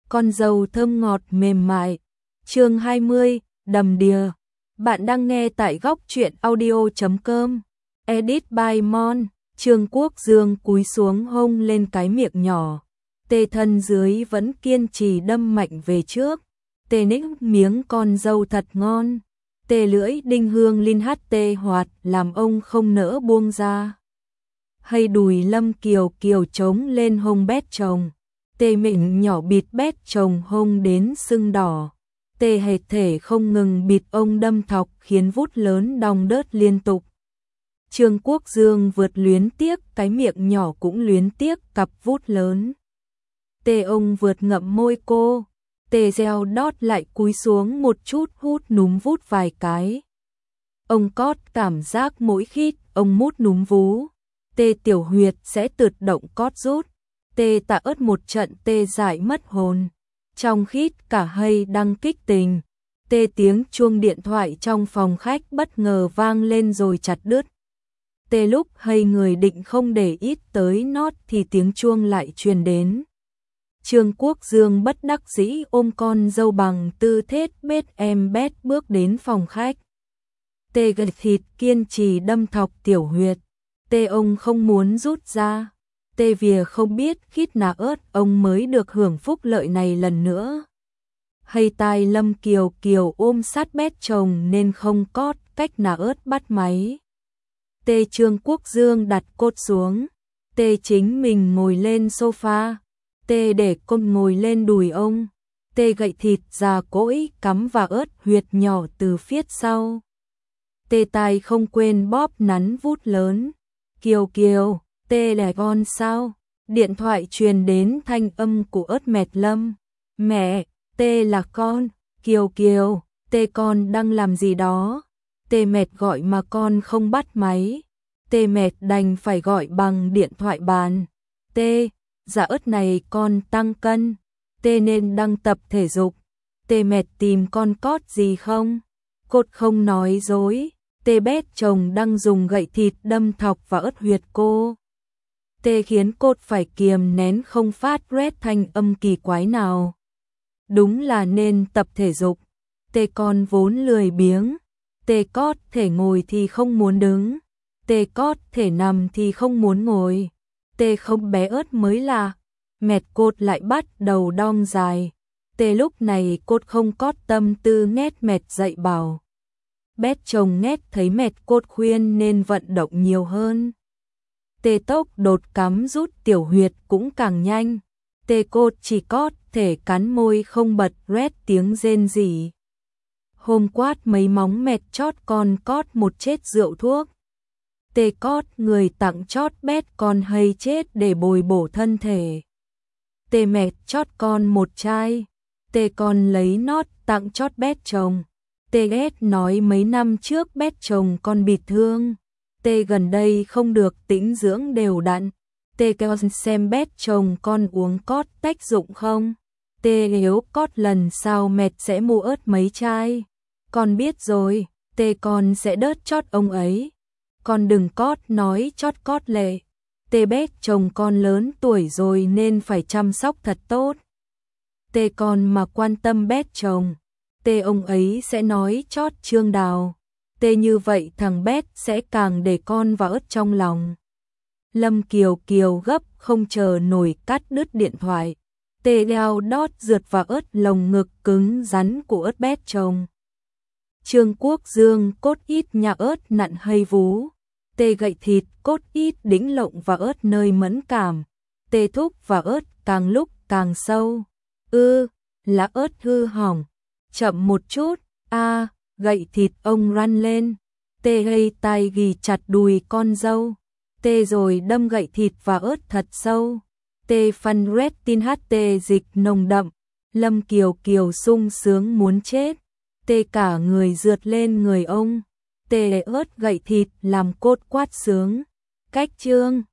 con dâu thơm ngọt mềm mại. Chương 20, đầm đìa. Bạn đang nghe tại góc truyện audio.com. Edit by Mon. Trương Quốc Dương cúi xuống hôn lên cái miệng nhỏ. Tề thân dưới vẫn kiên trì đâm mạnh về trước. Tề ních miếng con dâu thật ngon. Tề lưỡi đinh hương linh hát tê hoạt làm ông không nỡ buông ra. Hay đùi Lâm Kiều Kiều trống lên hông bét chồng. Tề miệng nhỏ bịt bét chồng hông đến sưng đỏ. Tề hệt thể không ngừng bịt ông đâm thọc khiến vút lớn đong đớt liên tục. Trương Quốc Dương vượt luyến tiếc, cái miệng nhỏ cũng luyến tiếc cặp vút lớn. Tề ông vượt ngậm môi cô. Tề reo đót lại cúi xuống một chút hút núm vút vài cái. Ông cót cảm giác mỗi khít ông mút núm vú. Tề tiểu huyệt sẽ tự động cót rút. Tề tạ ớt một trận tê dại mất hồn. Trong khít cả hay đang kích tình. Tề tiếng chuông điện thoại trong phòng khách bất ngờ vang lên rồi chặt đứt. Tề lúc hay người định không để ít tới nót thì tiếng chuông lại truyền đến. Trương Quốc Dương bất đắc dĩ ôm con dâu bằng tư thế bết em bét bước đến phòng khách. Tề gật thịt kiên trì đâm thọc tiểu huyệt. Tề ông không muốn rút ra. Tề vìa không biết khít nà ớt ông mới được hưởng phúc lợi này lần nữa. Hay tai Lâm Kiều Kiều ôm sát bét chồng nên không cót cách nà ớt bắt máy. Tề Trương Quốc Dương đặt cốt xuống. Tề chính mình ngồi lên sofa. Tề để côn ngồi lên đùi ông. Tề gậy thịt già cỗi cắm vào ớt huyệt nhỏ từ phía sau. Tề tai không quên bóp nắn vút lớn. Kiều Kiều, Tề là con sao? Điện thoại truyền đến thanh âm của ớt mẹt Lâm. Mẹ, Tề là con. Kiều Kiều, Tề con đang làm gì đó? Tề mẹt gọi mà con không bắt máy. Tề mẹt đành phải gọi bằng điện thoại bàn. Tề, dạ ớt này con tăng cân. Tề nên đang tập thể dục. Tề mẹt tìm con cót gì không? Cốt không nói dối. Tề bét chồng đang dùng gậy thịt đâm thọc vào ớt huyệt cô. Tề khiến cốt phải kiềm nén không phát rét thanh âm kỳ quái nào. Đúng là nên tập thể dục. Tề con vốn lười biếng. Tề cót thể ngồi thì không muốn đứng. Tề cót thể nằm thì không muốn ngồi. Tề không bé ớt mới là. Mẹt cốt lại bắt đầu đong dài. Tề lúc này cốt không cót tâm tư nét mẹt dạy bảo. Bét chồng nét thấy mẹt cốt khuyên nên vận động nhiều hơn. Tề tốc đột cắm rút tiểu huyệt cũng càng nhanh. Tề cốt chỉ cót thể cắn môi không bật rét tiếng rên rỉ. Hôm quát mấy móng mẹt chót con cót một chết rượu thuốc. Tề cót người tặng chót bét con hay chết để bồi bổ thân thể. Tề mẹt chót con một chai. Tề con lấy nót tặng chót bét chồng. Tề ghét nói mấy năm trước bét chồng con bị thương. Tề gần đây không được tĩnh dưỡng đều đặn. Tề kêu xem bét chồng con uống cót tác dụng không. Tề nếu cót lần sau mẹt sẽ mua ớt mấy chai. Con biết rồi, Tề con sẽ đớt chót ông ấy. Con đừng cót nói chót cót lệ. Tề bét chồng con lớn tuổi rồi nên phải chăm sóc thật tốt. Tề con mà quan tâm bét chồng. Tề ông ấy sẽ nói chót Trương Đào. Tề như vậy thằng bét sẽ càng để con vào ớt trong lòng. Lâm Kiều Kiều gấp không chờ nổi cắt đứt điện thoại. Tề đeo đót rượt vào ớt lồng ngực cứng rắn của ớt bét chồng. Trương Quốc Dương cốt ít nhà ớt nặn hay vú. Tề gậy thịt cốt ít đĩnh lộng vào ớt nơi mẫn cảm. Tề thúc vào ớt càng lúc càng sâu. Lá ớt hư hỏng. Chậm một chút. Gậy thịt ông răn lên. Tề gây tay ghi chặt đùi con dâu. Tề rồi đâm gậy thịt vào ớt thật sâu. Tề phân rét tin hát tề dịch nồng đậm. Lâm Kiều Kiều sung sướng muốn chết. Tề cả người rượt lên người ông. Tề ớt gậy thịt làm cốt quát sướng. Cách Trương